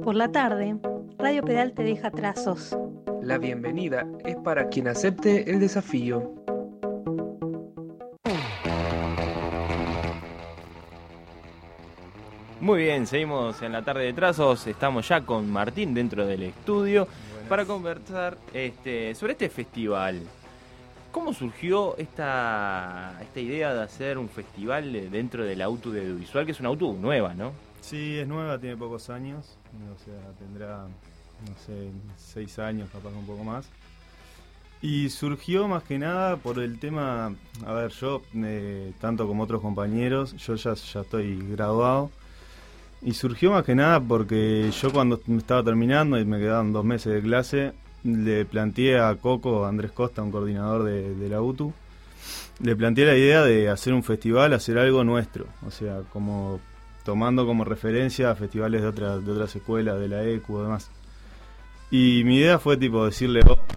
Por la tarde, Radio Pedal te deja trazos. La bienvenida es para quien acepte el desafío. Muy bien, seguimos en la tarde de trazos. Estamos ya con Martín dentro del estudio para conversar sobre este festival. ¿Cómo surgió esta idea de hacer un festival dentro del auto de audiovisual, que es una auto nueva, ¿no? Sí, es nueva, tiene pocos años, o sea, tendrá, 6 años, capaz un poco más. Y surgió más que nada por el tema, a ver, yo, tanto como otros compañeros, yo ya estoy graduado. Y surgió más que nada porque yo cuando me estaba terminando y me quedaban 2 meses de clase, le planteé a Coco, Andrés Costa, un coordinador de la UTU, le planteé la idea de hacer un festival, hacer algo nuestro, o sea, como tomando como referencia a festivales de otras escuelas, de la ECU y demás. Y mi idea fue tipo decirle,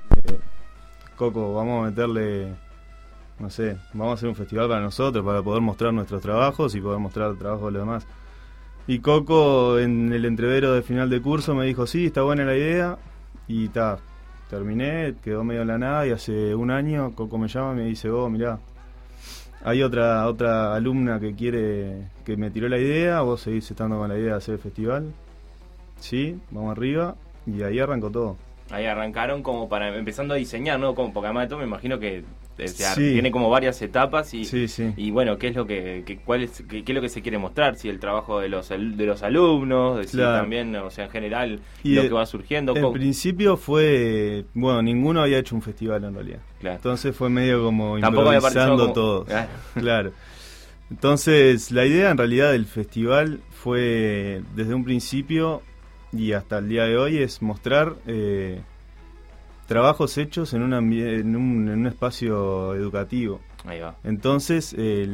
Coco, vamos a meterle, no sé, vamos a hacer un festival para nosotros, para poder mostrar nuestros trabajos y poder mostrar el trabajo de los demás. Y Coco, en el entrevero de final de curso, me dijo, sí, está buena la idea. Y terminé, quedó medio en la nada. Y hace un año Coco me llama y me dice, mirá, hay otra alumna que me tiró la idea, vos seguís estando con la idea de hacer el festival. Sí, vamos arriba. Y ahí arrancó todo. Ahí arrancaron como empezando a diseñar, ¿no? Como, porque además de todo me imagino que sí, tiene como varias etapas y, sí. Y bueno, ¿qué es lo que es lo que se quiere mostrar? Si el trabajo de los alumnos, si claro. También, o sea, en general, y lo que va surgiendo. En principio fue, ninguno había hecho un festival en realidad. Claro. Entonces fue medio como improvisando todo. Claro. Entonces, la idea en realidad del festival fue desde un principio y hasta el día de hoy es mostrar trabajos hechos en un espacio educativo. Ahí va. Entonces,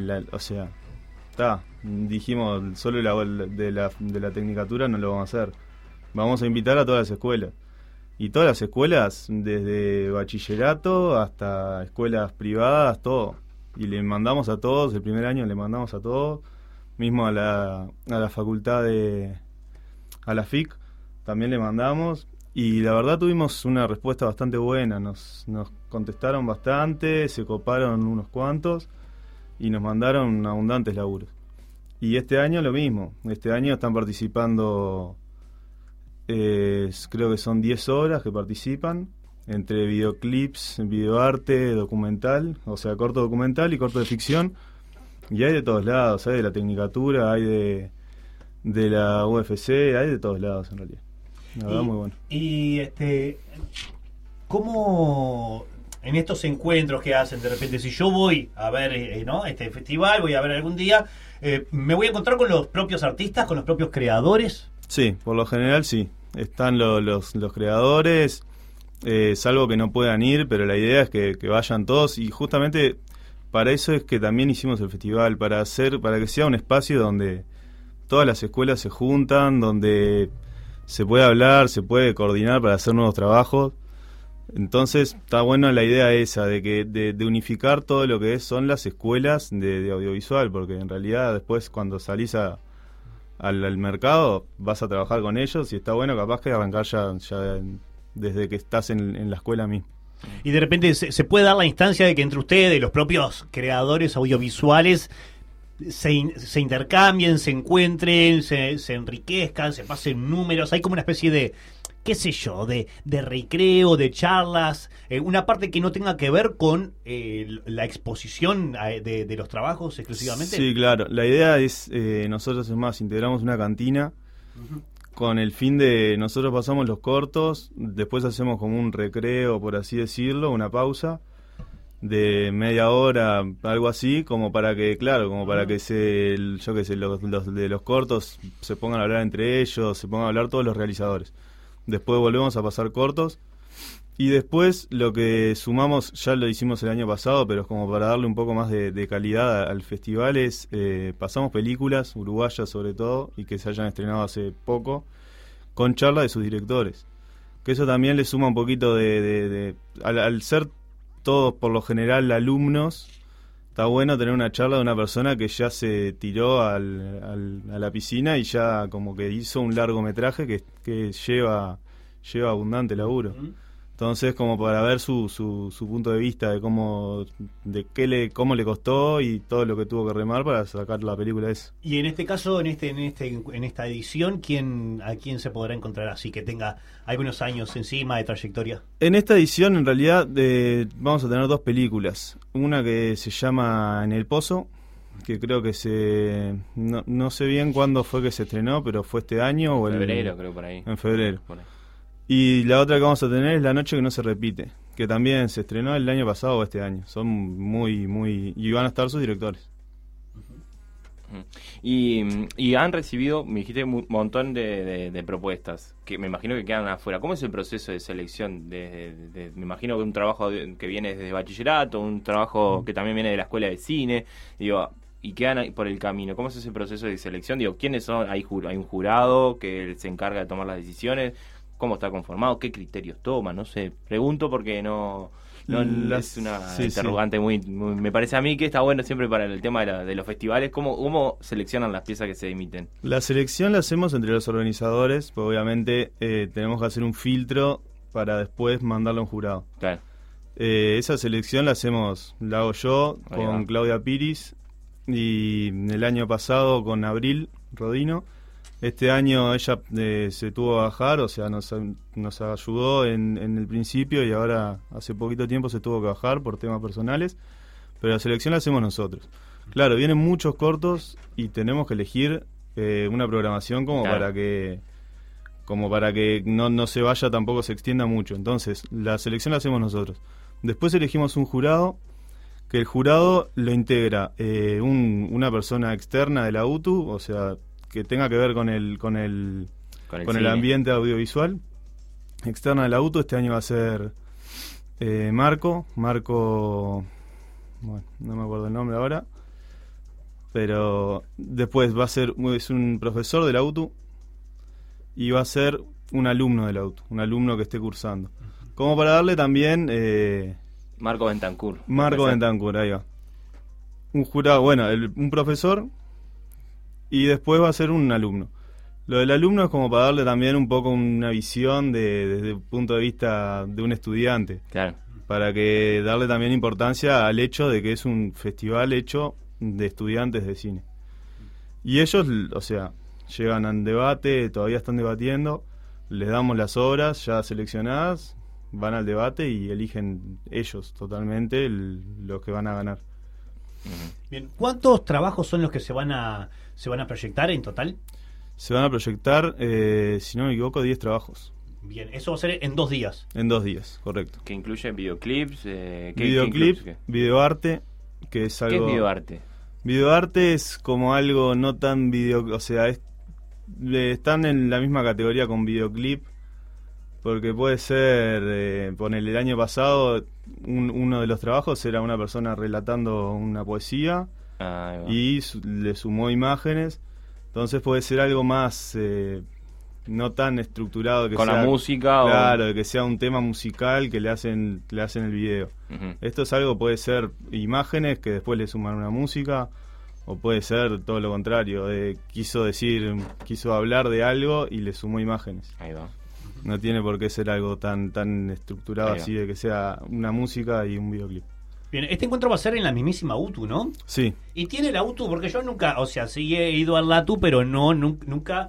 dijimos, solo de la tecnicatura no lo vamos a hacer. Vamos a invitar a todas las escuelas. Y todas las escuelas, desde bachillerato hasta escuelas privadas, todo. Y le mandamos a todos, el primer año le mandamos a todos, mismo a la facultad a la FIC, también le mandamos. Y la verdad tuvimos una respuesta bastante buena, nos contestaron bastante, se coparon unos cuantos y nos mandaron abundantes laburos. Y este año lo mismo, este año están participando, creo que son 10 obras que participan, entre videoclips, videoarte, documental, o sea, corto documental y corto de ficción. Y hay de todos lados, hay de la Tecnicatura, hay de la UFC, hay de todos lados en realidad. La verdad, muy bueno. Y ¿cómo en estos encuentros que hacen de repente, si yo voy a ver este festival, voy a ver algún día, me voy a encontrar con los propios artistas, con los propios creadores? Sí, por lo general sí. Están los creadores, salvo que no puedan ir, pero la idea es que vayan todos y justamente para eso es que también hicimos el festival, para que sea un espacio donde todas las escuelas se juntan, donde se puede hablar, se puede coordinar para hacer nuevos trabajos. Entonces está buena la idea esa de unificar todo lo que son las escuelas de audiovisual, porque en realidad después cuando salís al mercado vas a trabajar con ellos y está bueno capaz que arrancar ya desde que estás en la escuela misma. Y de repente se puede dar la instancia de que entre ustedes, los propios creadores audiovisuales, se intercambien, se encuentren, se enriquezcan, se pasen números. Hay como una especie de, qué sé yo, de recreo, de charlas, una parte que no tenga que ver con la exposición de los trabajos exclusivamente. Sí, claro. La idea es, nosotros es más, integramos una cantina con el fin de, nosotros pasamos los cortos, después hacemos como un recreo, por así decirlo, una pausa de media hora, algo así, como para que, los de los cortos se pongan a hablar entre ellos, se pongan a hablar todos los realizadores. Después volvemos a pasar cortos y después lo que sumamos, ya lo hicimos el año pasado, pero es como para darle un poco más de calidad al festival, es pasamos películas uruguayas sobre todo y que se hayan estrenado hace poco con charla de sus directores, que eso también le suma un poquito al ser todos por lo general alumnos está bueno tener una charla de una persona que ya se tiró a la piscina y ya como que hizo un largometraje que lleva abundante laburo. Entonces, como para ver su punto de vista de cómo le costó y todo lo que tuvo que remar para sacar la película esa. Y en este caso, en esta edición, ¿a quién se podrá encontrar así que tenga algunos años encima de trayectoria? En esta edición, en realidad, vamos a tener 2 películas. Una que se llama En el Pozo, que creo que no sé bien cuándo fue que se estrenó, pero fue este año o en febrero, creo, por ahí. En febrero. Por ahí. Y la otra que vamos a tener es La Noche que no se repite, que también se estrenó el año pasado o este año. Son muy... y van a estar sus directores. Y han recibido, me dijiste, un montón de propuestas, que me imagino que quedan afuera. ¿Cómo es el proceso de selección? Me imagino que un trabajo que viene desde bachillerato, un trabajo que también viene de la escuela de cine, y quedan por el camino. ¿Cómo es ese proceso de selección? ¿Quiénes son? ¿Hay un jurado que se encarga de tomar las decisiones? ¿Cómo está conformado? ¿Qué criterios toma? No sé, pregunto porque no es una interrogante muy, me parece a mí que está bueno siempre para el tema de los festivales. ¿Cómo seleccionan las piezas que se emiten? La selección la hacemos entre los organizadores, pues obviamente tenemos que hacer un filtro para después mandarlo a un jurado. Claro. Esa selección la hago yo con Claudia Piris, y el año pasado con Abril Rodino. Este año ella se tuvo que bajar, o sea, nos ayudó en el principio y ahora hace poquito tiempo se tuvo que bajar por temas personales, pero la selección la hacemos nosotros. Claro, vienen muchos cortos y tenemos que elegir una programación como para que no se vaya, tampoco se extienda mucho. Entonces, la selección la hacemos nosotros. Después elegimos un jurado, que el jurado lo integra una persona externa de la UTU, o sea, que tenga que ver con el ambiente audiovisual, externa de la UTU. Este año va a ser Marco, bueno, no me acuerdo el nombre ahora, pero después es un profesor de la UTU y va a ser un alumno de la UTU, un alumno que esté cursando, como para darle también Marco Bentancur, ahí va, un jurado, bueno, un profesor. Y después va a ser un alumno. Lo del alumno es como para darle también un poco una visión desde el punto de vista de un estudiante. Claro. Para que darle también importancia al hecho de que es un festival hecho de estudiantes de cine. Y ellos, o sea, llegan al debate, todavía están debatiendo, les damos las obras ya seleccionadas, van al debate y eligen ellos totalmente los que van a ganar. Bien, ¿cuántos trabajos son los que se van a proyectar en total? Se van a proyectar, si no me equivoco, 10 trabajos. Bien, eso va a ser en 2 días. En 2 días, correcto. Que incluye videoclips, videoarte, que es algo... ¿Qué es videoarte? Videoarte es como algo no tan o sea, están en la misma categoría con videoclip, porque puede ser, ponele, el año pasado uno de los trabajos era una persona relatando una poesía y le sumó imágenes, entonces puede ser algo más no tan estructurado, que con sea, la música, claro, que sea un tema musical que le hacen el video. Esto es algo, puede ser imágenes que después le suman una música, o puede ser todo lo contrario, quiso hablar de algo y le sumó imágenes. Ahí va. No tiene por qué ser algo tan estructurado así, de que sea una música y un videoclip. Bien, este encuentro va a ser en la mismísima UTU, ¿no? Sí. Y tiene la UTU, porque yo nunca, o sea, sí he ido al LATU, pero nunca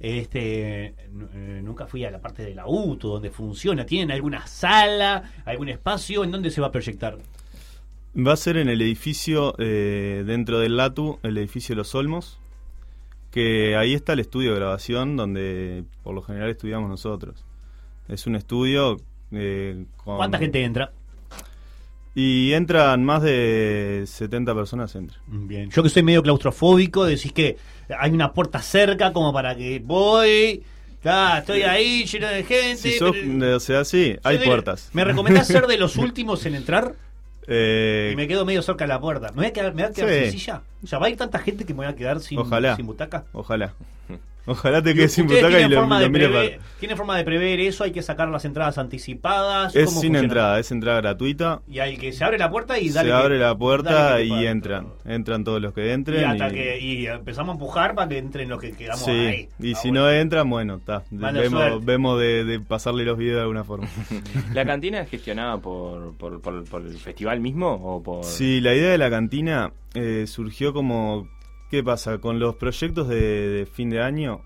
fui a la parte de la UTU, donde funciona. ¿Tienen alguna sala, algún espacio? ¿En dónde se va a proyectar? Va a ser en el edificio, dentro del LATU, el edificio Los Olmos, que ahí está el estudio de grabación donde por lo general estudiamos nosotros. Es un estudio ¿Cuánta gente entra? Y entran más de 70 personas. Bien, yo que soy medio claustrofóbico, decís que hay una puerta cerca como para que voy... estoy ahí lleno de gente. Si sos, o sea, sí, hay puertas. ¿Me recomendás ser de los últimos en entrar? Y me quedo medio cerca de la puerta. ¿Me voy a quedar sin silla? O sea, ¿va a ir tanta gente que me voy a quedar sin butaca? Ojalá. Ojalá te quedes sin ¿Ustedes butaca y tienen lo forma de mires prever, ¿tienen forma de prever eso? ¿Hay que sacar las entradas anticipadas? Es ¿Cómo sin funciona? entrada, es entrada gratuita. Y hay que se abre la puerta y dale. Se abre la puerta dale que te y pagan. entran todos los que entren. Y hasta que empezamos a empujar para que entren los que quedamos Sí, ahí. y Ah, si bueno. no entran, bueno, está. Mala suerte. Vemos de pasarle los videos de alguna forma. ¿La cantina es gestionada por el festival mismo o por...? Sí, la idea de la cantina surgió como... ¿Qué pasa? Con los proyectos de fin de año,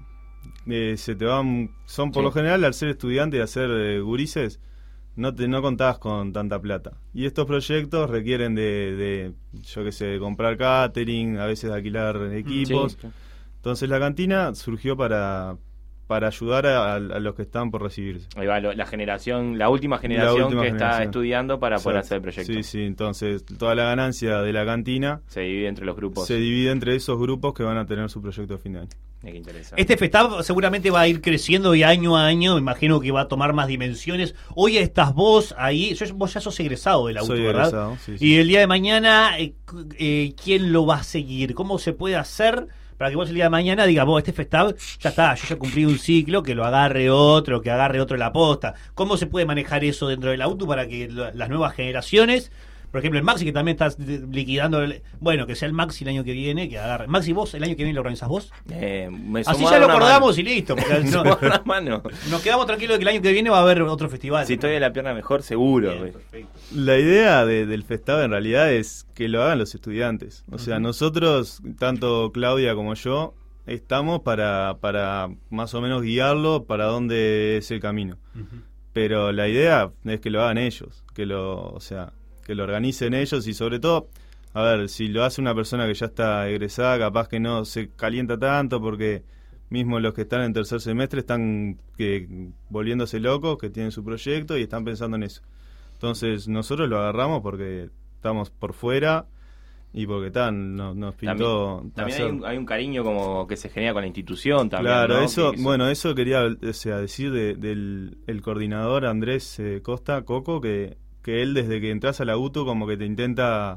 se te van... Son por Sí. lo general, al ser estudiante y hacer gurises, no contás con tanta plata. Y estos proyectos requieren de yo qué sé, de comprar catering, a veces de alquilar equipos. Sí. Entonces la cantina surgió para ayudar a los que están por recibirse. Ahí va, la última generación última que está generación. estudiando para poder Exacto. hacer el proyecto. Sí, sí, entonces toda la ganancia de la cantina Se divide entre los grupos. se divide entre esos grupos que van a tener su proyecto de fin de año. Qué interesante. Este festival seguramente va a ir creciendo y año a año, me imagino que va a tomar más dimensiones. Hoy estás vos ahí, vos ya sos egresado de la UTU, Soy ¿verdad? egresado, sí, sí. Y el día de mañana, ¿quién lo va a seguir? ¿Cómo se puede hacer para que vos el día de mañana digas, vos, este festival ya está, yo ya cumplí un ciclo, que lo agarre otro, que agarre otro la posta? ¿Cómo se puede manejar eso dentro de la UTU para que las nuevas generaciones... Por ejemplo, el Maxi, que también estás liquidando... Bueno, que sea el Maxi el año que viene, que agarre. Maxi, ¿vos el año que viene lo organizás vos? Me Así sumo a ya lo una acordamos mano. y listo. Porque Me sumo a una mano. nos quedamos tranquilos de que el año que viene va a haber otro festival. Si estoy de la pierna mejor, seguro. Bien, güey. perfecto. La idea del festival en realidad es que lo hagan los estudiantes. O sea, nosotros, tanto Claudia como yo, estamos para más o menos guiarlo para dónde es el camino. Pero la idea es que lo hagan ellos, que lo organicen ellos y sobre todo, a ver, si lo hace una persona que ya está egresada, capaz que no se calienta tanto porque mismo los que están en tercer semestre están volviéndose locos, que tienen su proyecto y están pensando en eso. Entonces nosotros lo agarramos porque estamos por fuera y porque nos pintó También hacer. hay un cariño como que se genera con la institución también. Claro, ¿no? eso, Que bueno, eso quería decir del el coordinador Andrés Costa, Coco, que él desde que entras a la UTU como que te intenta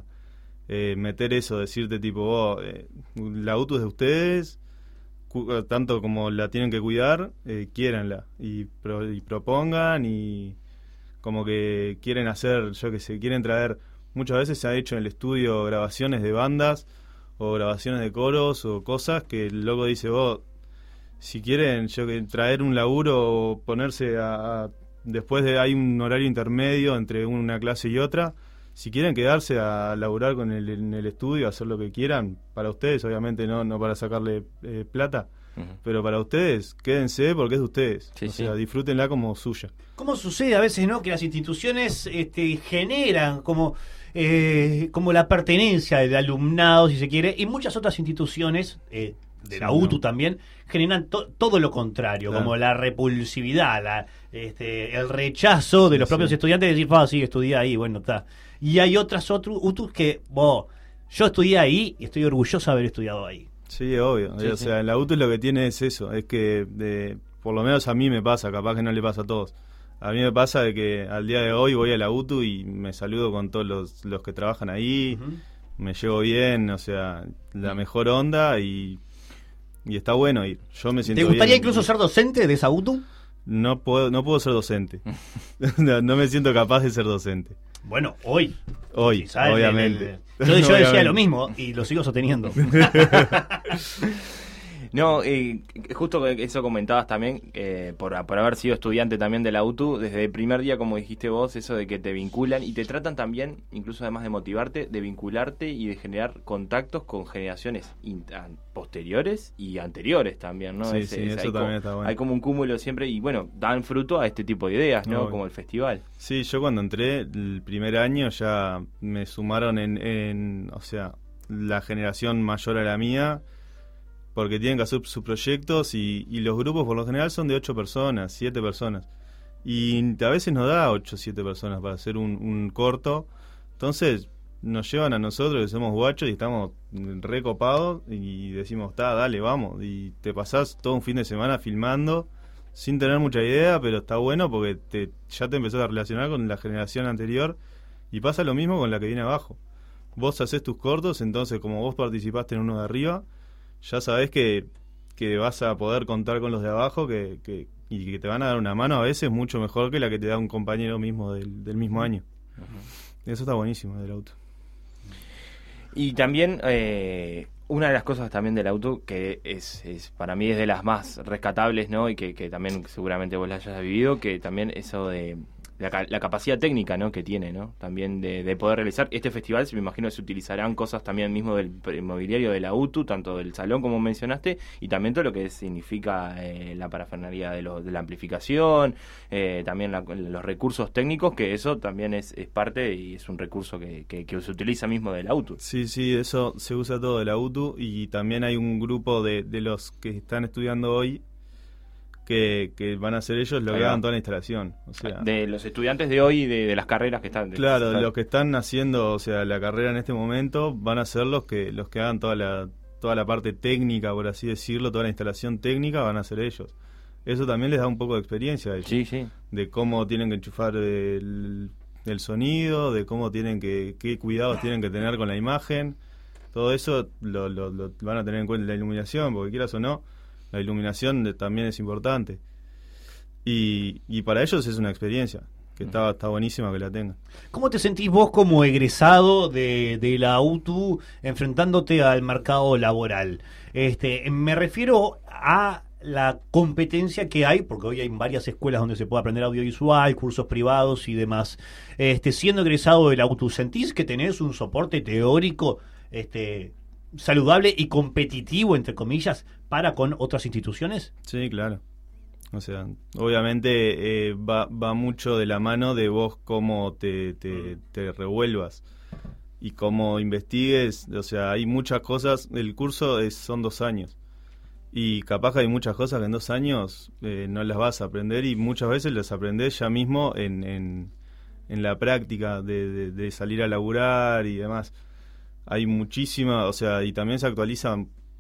meter eso, decirte tipo, la UTU es de ustedes, tanto como la tienen que cuidar, quiéranla y propongan y como que quieren hacer, yo que sé, quieren traer, muchas veces se ha hecho en el estudio grabaciones de bandas o grabaciones de coros o cosas que el loco dice, vos, si quieren traer un laburo o ponerse después hay un horario intermedio entre una clase y otra, si quieren quedarse a laburar en el estudio, hacer lo que quieran, para ustedes, obviamente no para sacarle plata, pero para ustedes, quédense porque es de ustedes. Sí, o sea, disfrútenla como suya. ¿Cómo sucede a veces, no, que las instituciones generan como la pertenencia del alumnado, si se quiere, y muchas otras instituciones de la UTU también generan todo lo contrario, Claro. como la repulsividad, el rechazo de los propios estudiantes de decir, sí, estudié ahí, bueno, está. Y hay otras UTUs que, yo estudié ahí y estoy orgulloso de haber estudiado ahí. Sí, obvio. Sí, o sea, la UTU lo que tiene es eso, es que por lo menos a mí me pasa, capaz que no le pasa a todos. A mí me pasa de que al día de hoy voy a la UTU y me saludo con todos los que trabajan ahí, me llevo bien, o sea, la mejor onda y está bueno ir. Yo me siento ¿Te gustaría bien. incluso ser docente de esa UTU? No puedo ser docente. no me siento capaz de ser docente. Bueno, hoy. Hoy, Quizás obviamente. Yo decía Obviamente. lo mismo y lo sigo sosteniendo. No, justo eso comentabas también, por haber sido estudiante también de la UTU, desde el primer día, como dijiste vos, eso de que te vinculan y te tratan también, incluso además de motivarte, de vincularte y de generar contactos con generaciones posteriores y anteriores también, ¿no? Sí, eso también está bueno. Hay como un cúmulo siempre y bueno, dan fruto a este tipo de ideas, ¿no? Obvio. Como el festival. Sí, yo cuando entré el primer año ya me sumaron o sea, la generación mayor a la mía, porque tienen que hacer sus proyectos y los grupos por lo general son de 8 personas, 7 personas. Y a veces nos da 8 o 7 personas para hacer un corto. Entonces nos llevan a nosotros que somos guachos y estamos recopados y decimos, dale, vamos. Y te pasás todo un fin de semana filmando sin tener mucha idea, pero está bueno porque ya te empezás a relacionar con la generación anterior y pasa lo mismo con la que viene abajo. Vos hacés tus cortos, entonces como vos participaste en uno de arriba, ya sabés que que vas a poder contar con los de abajo y que te van a dar una mano a veces mucho mejor que la que te da un compañero mismo del mismo año. Eso está buenísimo del auto. Y también una de las cosas también del auto que es para mí es de las más rescatables, ¿no? Y que también seguramente vos la hayas vivido, que también eso de la capacidad técnica, ¿no? Que tiene, ¿no? También de poder realizar este festival. Me imagino que se utilizarán cosas también mismo del mobiliario de la UTU, tanto del salón como mencionaste, y también todo lo que significa la parafernalia de la amplificación, también los recursos técnicos, que eso también es parte y es un recurso que se utiliza mismo del auto. Sí, eso se usa todo de la UTU, y también hay un grupo de los que están estudiando hoy que van a ser ellos los que hagan toda la instalación. O sea, de los estudiantes de hoy, de las carreras que están... Claro, los que están haciendo, o sea, la carrera en este momento van a ser los que hagan toda la parte técnica, por así decirlo, toda la instalación técnica van a ser ellos. Eso también les da un poco de experiencia a ellos. Sí. De cómo tienen que enchufar el sonido, de cómo qué cuidados tienen que tener con la imagen. Todo eso lo van a tener en cuenta, la iluminación, porque quieras o no, la iluminación también es importante. Y para ellos es una experiencia que está buenísima que la tengan. ¿Cómo te sentís vos como egresado de la UTU enfrentándote al mercado laboral? Me refiero a la competencia que hay, porque hoy hay varias escuelas donde se puede aprender audiovisual, cursos privados y demás. Siendo egresado de la UTU, ¿sentís que tenés un soporte teórico saludable y competitivo, entre comillas, para con otras instituciones? Sí, claro. O sea, obviamente va mucho de la mano de vos cómo te revuelvas y cómo investigues. O sea, hay muchas cosas. El curso son 2 años. Y capaz que hay muchas cosas que en 2 años no las vas a aprender, y muchas veces las aprendés ya mismo en la práctica de salir a laburar y demás. Hay muchísima, o sea, y también se actualiza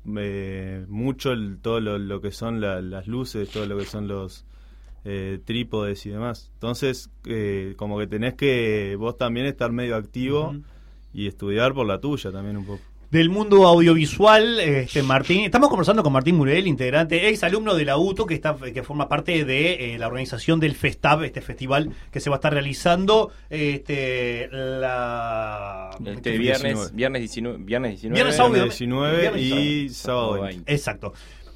mucho todo lo que son las luces, todo lo que son los trípodes y demás. Entonces, como que tenés que vos también estar medio activo y estudiar por la tuya también un poco. Del mundo audiovisual, Martín, estamos conversando con Martín Murel, integrante, ex alumno de la UTU, que forma parte de la organización del FESTAB, este festival que se va a estar realizando viernes 19 y sábado 20. Exacto.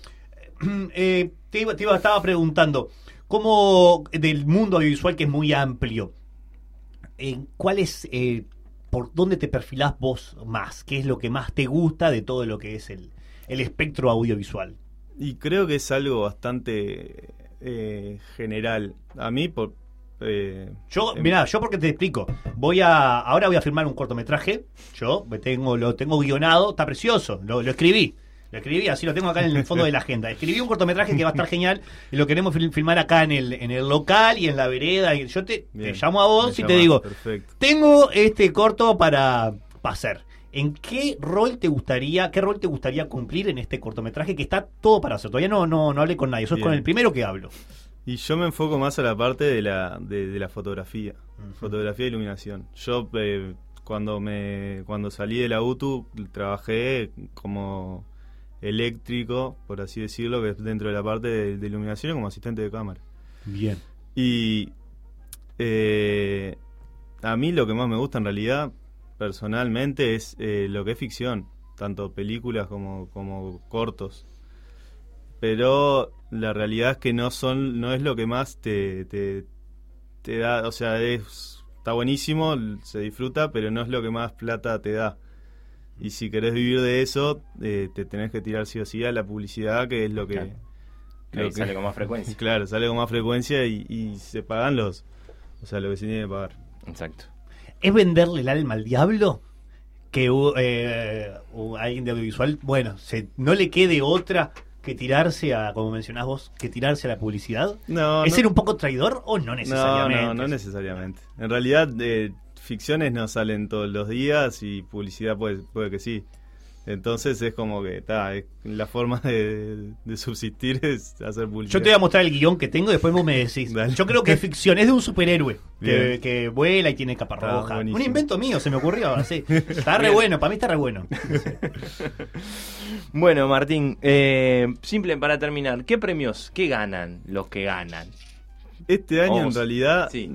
Estaba preguntando, ¿cómo del mundo audiovisual, que es muy amplio, cuál es... ¿por dónde te perfilás vos más? ¿Qué es lo que más te gusta de todo lo que es el espectro audiovisual? Y creo que es algo bastante general. A mí, yo porque te explico. Ahora voy a filmar un cortometraje. Yo lo tengo guionado, está precioso. Lo escribí, así lo tengo acá en el fondo de la agenda. Escribí un cortometraje que va a estar genial y lo queremos filmar acá en el local y en la vereda. Y yo te llamo a vos y te digo, perfecto, tengo este corto para hacer. ¿En qué rol te gustaría cumplir en este cortometraje que está todo para hacer? Todavía no hablé con nadie, sos con el primero que hablo. Y yo me enfoco más a la parte de la fotografía, fotografía e iluminación. Yo cuando salí de la UTU trabajé como eléctrico, por así decirlo, que es dentro de la parte de iluminación, como asistente de cámara. Bien. Y a mí lo que más me gusta en realidad, personalmente, es lo que es ficción, tanto películas como cortos. Pero la realidad es que no es lo que más te da, o sea, está buenísimo, se disfruta, pero no es lo que más plata te da. Y si querés vivir de eso, te tenés que tirar sí o sí a la publicidad, que es lo que... Claro. Sale con más frecuencia. Claro, sale con más frecuencia y se pagan lo que se tiene que pagar. Exacto. ¿Es venderle el alma al diablo? Que alguien de audiovisual, no le quede otra que tirarse como mencionás vos, que tirarse a la publicidad. ¿Es ser un poco traidor o no necesariamente? No necesariamente. En realidad, ficciones no salen todos los días y publicidad puede que sí. Entonces es como que la forma de subsistir es hacer publicidad. Yo te voy a mostrar el guión que tengo y después vos me decís. Dale. Yo creo que es ficción, es de un superhéroe Bien. que vuela y tiene capa Está roja. Un buenísimo. invento mío, se me ocurrió así. Está re bueno, para mí está re bueno. Bueno, Martín, simple para terminar, ¿qué ganan los que ganan? Este año Vamos. en realidad Sí.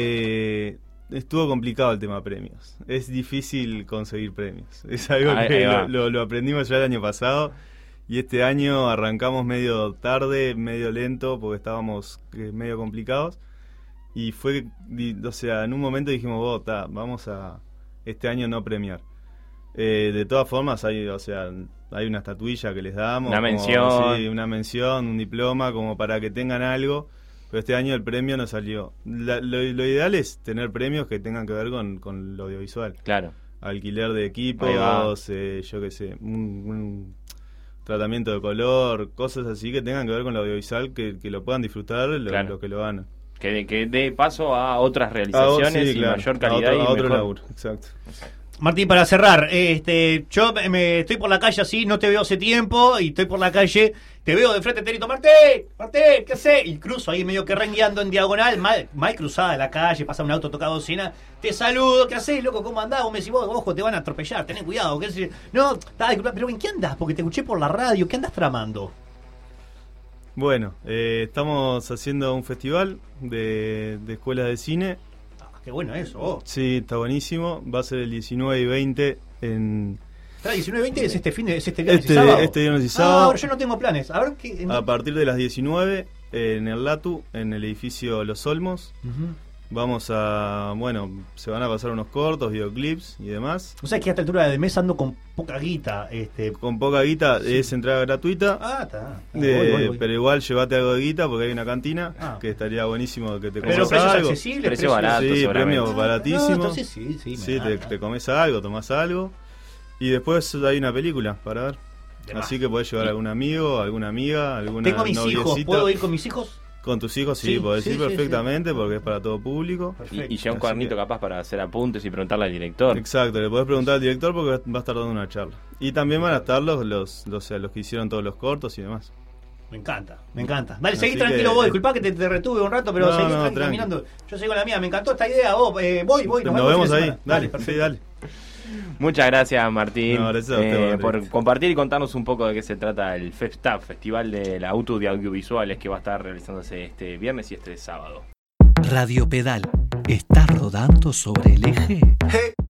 estuvo complicado el tema premios. Es difícil conseguir premios. Es algo Ahí que va. lo aprendimos ya el año pasado. Y este año arrancamos medio tarde, medio lento, porque estábamos medio complicados. Y o sea, en un momento dijimos, vamos a este año no premiar. De todas formas, hay una estatuilla que les damos. Una mención. Sí, una mención, un diploma, como para que tengan algo. Pero este año el premio no salió. Lo ideal es tener premios que tengan que ver con lo audiovisual. Claro. Alquiler de Ahí equipos, yo qué sé, un tratamiento de color, cosas así que tengan que ver con lo audiovisual, que lo puedan disfrutar Claro. lo que lo ganan. Que dé paso a otras realizaciones Sí, y claro, mayor calidad a y otro mejor. laburo, exacto. Martín, para cerrar, yo me estoy por la calle así, no te veo hace tiempo y estoy por la calle, te veo de frente, te grito, Martín, ¿qué haces? Y cruzo ahí medio que rengueando en diagonal, mal cruzada de la calle, pasa un auto, toca bocina, te saludo, ¿qué haces, loco? ¿Cómo andás? Vos me decís, ojo, te van a atropellar, tenés cuidado, ¿qué sé? No, disculpa, pero ¿en qué andás? Porque te escuché por la radio, ¿qué andás tramando? Bueno, estamos haciendo un festival de escuelas de cine. Qué bueno eso, Sí, está buenísimo. Va a ser el 19 y 20 en... ¿Está 19 y 20 es este viernes y sábado? Este viernes y sábado. Ahora yo no tengo planes. A ver qué. A partir de las 19 en el Latu, en el edificio Los Olmos. Ujú. Vamos se van a pasar unos cortos, videoclips y demás. O sea que a esta altura de mes ando con poca guita. Con poca guita, es entrada gratuita. Está. Voy. Pero igual llévate algo de guita porque hay una cantina que estaría buenísimo que te comes algo. accesibles, Precio barato, Sí, seguramente. premio baratísimo. Entonces sí, Sí, te comes algo, tomás algo. Y después hay una película para ver. Así que podés llevar a algún amigo, alguna amiga, alguna Tengo mis hijos, noviecita. ¿puedo ir con mis hijos? Con tus hijos Sí, podés ir sí, perfectamente porque es para todo público. Y lleva un Así cuadernito que- capaz para hacer apuntes y preguntarle al director. Exacto, le podés preguntar al director porque va a estar dando una charla. Y también van a estar los que hicieron todos los cortos y demás. Me encanta. Dale, Así seguí que- tranquilo vos, disculpá que te retuve un rato, pero No, seguí no, tranquilo tranqui. caminando. Yo sigo la mía, me encantó esta idea, vos, voy, Nos vemos vemos el fin de ahí, semana. dale, perfecto. sí, dale. Muchas gracias, Martín, No, gracias a usted, por Rodrigo. compartir y contarnos un poco de qué se trata el FESTAP, Festival de la Auto de Audiovisuales, que va a estar realizándose este viernes y este sábado. Radio Pedal está rodando sobre el eje.